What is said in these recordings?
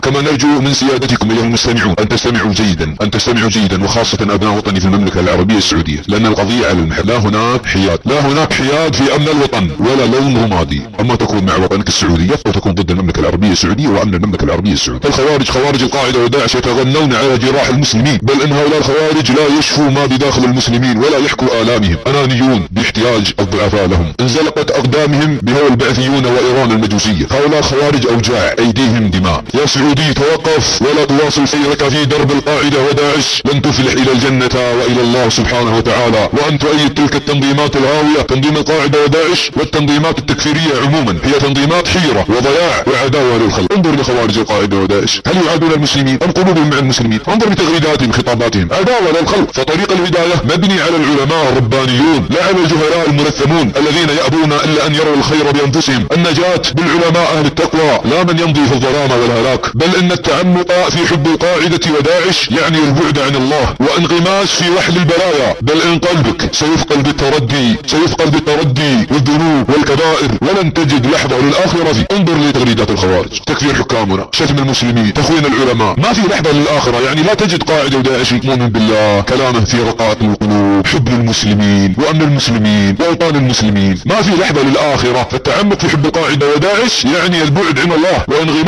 كما نرجو من سيادتكم ايها المستمعون ان تستمعوا جيدا وخاصة ابناء وطني في المملكة العربية السعودية، لان القضية على المحل. لا هناك حياد في امن الوطن ولا لون رمادي. اما تكون مع وطنك السعودية او تكون ضد المملكة العربية السعودية وامن المملكة العربية السعودية. خوارج القاعدة وداعش يتغنون على جراح المسلمين، بل ان هؤلاء الخوارج لا يشفوا ما بداخل المسلمين ولا يحكوا آلامهم، انانيون باحتياج الضعفاء لهم. انزلقت اقدامهم بهوى البعثيون وايران المجوسية. هؤلاء الخوارج اوجاع، ايديهم دماء. يا سعودي توقف ولا تواصل سيرك في درب القاعدة وداعش، لن تفلح الى الجنة والى الله سبحانه وتعالى. وان تؤيد تلك التنظيمات الهاوية، تنظيم القاعدة وداعش والتنظيمات التكفيرية عموما، هي تنظيمات حيرة وضياع وعداوة للخلق. انظر لخوارج القاعدة وداعش، هل يعادون المسلمين ام قلوبهم مع المسلمين؟ انظر لتغريداتهم خطاباتهم، عداوة للخلق. فطريق الهداية مبني على العلماء الربانيون لا على الجهلاء المنثمون الذين يأبون الا ان يروا الخير بانفسهم. النجاة بالعلماء اهل التقوى، لا من يمضي في الظلام والهلاك. بل ان التعمق في حب القاعدة وداعش يعني البعد عن الله وانغماس في وحل البلايا. بل ان قلبك سيثقل بالتردي والذنوب والكبائر ولن تجد لحظة للآخرة فيه. انظر لتغريدات الخوارج، تكفير حكامنا، شتم المسلمين، تخوين العلماء، ما في لحظة للآخرة. يعني لا تجد قاعدة وداعش مؤمن بالله كلامه في رقائق القلوب، حب للمسلمين وامن المسلمين واوطان المسلمين، ما في لحظة للآخرة. فالتعمق في حب القاعدة وداعش يعني البعد عن الله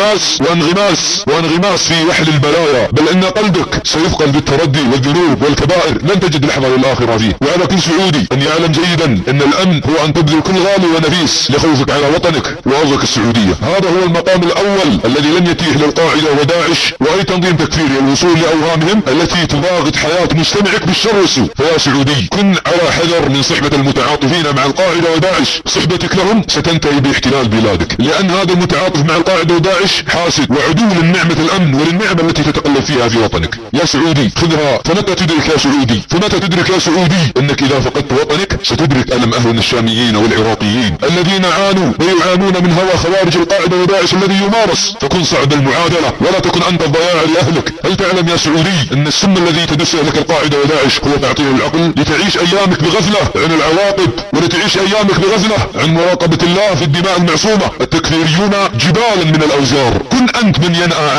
وانغماس في وحل البلايا. بل ان قلبك سيثقل بالتردي والذنوب والكبائر، لن تجد لحظة للآخرة فيه. وعلى كل سعودي ان يعلم جيدا ان الامن هو ان تبذل كل غالي ونفيس لخوفك على وطنك وارضك السعودية. هذا هو المقام الاول الذي لن يتيح للقاعدة وداعش واي تنظيم تكفيري الوصول لاوهامهم التي تضاغط حياة مجتمعك بالشر والسوء. فيا سعودي كن على حذر من صحبة المتعاطفين مع القاعدة وداعش. صحبتك لهم ستنتهي باحتلال بلادك، لان هذا المتعاطف مع القاعدة وداعش حاسد وعدو للنعمة الامن وللنعمة التي تتقلب فيها في وطنك. يا سعودي خذها. فمتى تدرك يا سعودي انك اذا فقدت وطنك ستدرك الم اهلنا الشاميين والعراقيين الذين عانوا ويعانون من هوى خوارج القاعدة وداعش الذي يمارس. فكن صعب المعادلة ولا تكن انت الضياع لاهلك. هل تعلم يا سعودي ان السم الذي تدسه لك القاعدة وداعش هو تعطيل العقل لتعيش ايامك بغفلة عن العواقب، ولتعيش ايامك بغفلة عن مراقبة الله في الدماء المعصومة. التكفيريون جبالا من الاوزار، كن انت من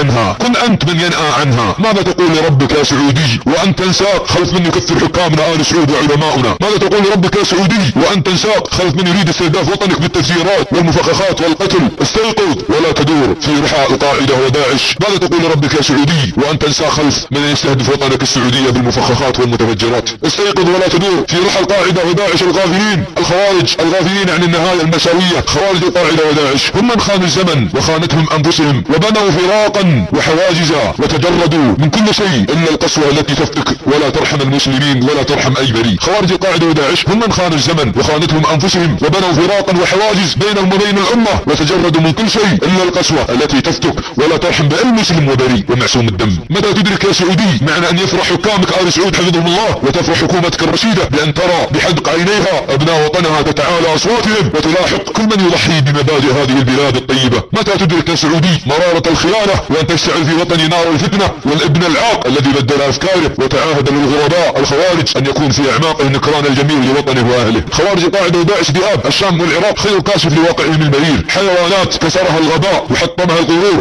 ينأى عنها. ماذا تقول لربك يا سعودي وانت تنساق خلف من يكفر حكامنا آل سعود وعلماؤنا؟ ماذا تقول لربك يا سعودي وانت تنساق خلف من يريد استهداف وطنك بالتفجيرات والمفخخات والقتل؟ استيقظ ولا تدور في رحاء القاعدة وداعش. ماذا تقول لربك يا سعودي وانت تنساق خلف من يستهدف وطنك السعودية بالمفخخات والمتفجرات؟ استيقظ ولا تدور في رحى القاعدة وداعش الغافلين. الخوارج الغافلين عن النهاية المساوية. خوارج القاعدة وداعش هم من خانوا الزمن وخانتهم انفسهم وبنوا فراقا وحواجزا وتجردوا من كل شيء الا القسوة التي تفتك ولا ترحم المسلمين ولا ترحم اي بريء. خوارج القاعدة وداعش هم من خانوا الزمن وخانتهم انفسهم وبنوا فراقا وحواجز بينهم وبين الامة وتجردوا من كل شيء الا القسوة التي تفتك ولا ترحم باي مسلم وبريء ومعصوم الدم. متى تدرك يا سعودي معنى ان يفرح حكامك آل سعود حفظهم الله وتفرح حكومتك الرشيدة بان ترى بحدق عينيها ابناء وطنها تتعالى اصواتهم وتلاحق كل من يضحي بمبادئ هذه البلاد الطيبة؟ متى تدرك يا سعودي مرارة الخيانة وان تشتعل في وطن نار الفتنة والابن العاق الذي بدل افكاره وتعاهد للغرباء الخوارج ان يكون في اعماقه النكران الجميل لوطنه واهله؟ خوارج القاعدة وداعش ذئاب الشام والعراق خير كاشف لواقعهم المرير، حيوانات كسرها الغباء وحطمها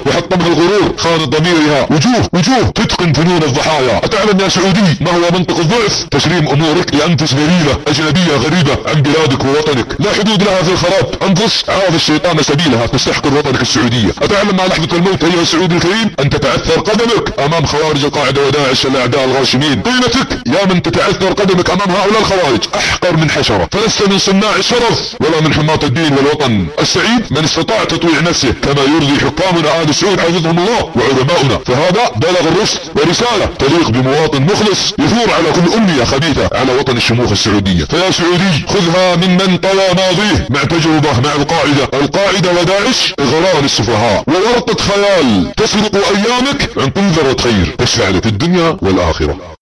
الغرور خانت ضميرها وجوه تتقن فنون الضحايا. اتعلم يا سعودي ما هو منطق الضعف؟ تسليم امورك لانفس غريبة اجنبية غريبة عن بلادك ووطنك لا حدود لها في الخراب. انفس عاذ الشيطان سبيلها تستحقر وطنك السعودية. اتعلم مع لحظة الموت ايها السعودي الكريم ان تتعثر قدمك امام خوارج القاعدة وداعش الاعداء الغاشمين. قيمتك يا من تتعثر قدمك امام هؤلاء الخوارج احقر من حشرة، فلست من صناع الشرف ولا من حماة الدين والوطن. السعيد من استطاع تطويع نفسه كما يرضي حكامنا آل سعود حفظهم الله وعلماؤنا. فهذا بلغ الرشد ورسالة تليق بمواطن مخلص يثور على كل امنية خبيثة على وطن الشموخ السعودية. فيا سعودي خذها ممن طوى ماضيه مع تجربة مع القاعدة وداعش اغرار السفهاء وورطة خيال تسرق ايامك عن كل ذرة خير تشفع لك في الدنيا والاخرة.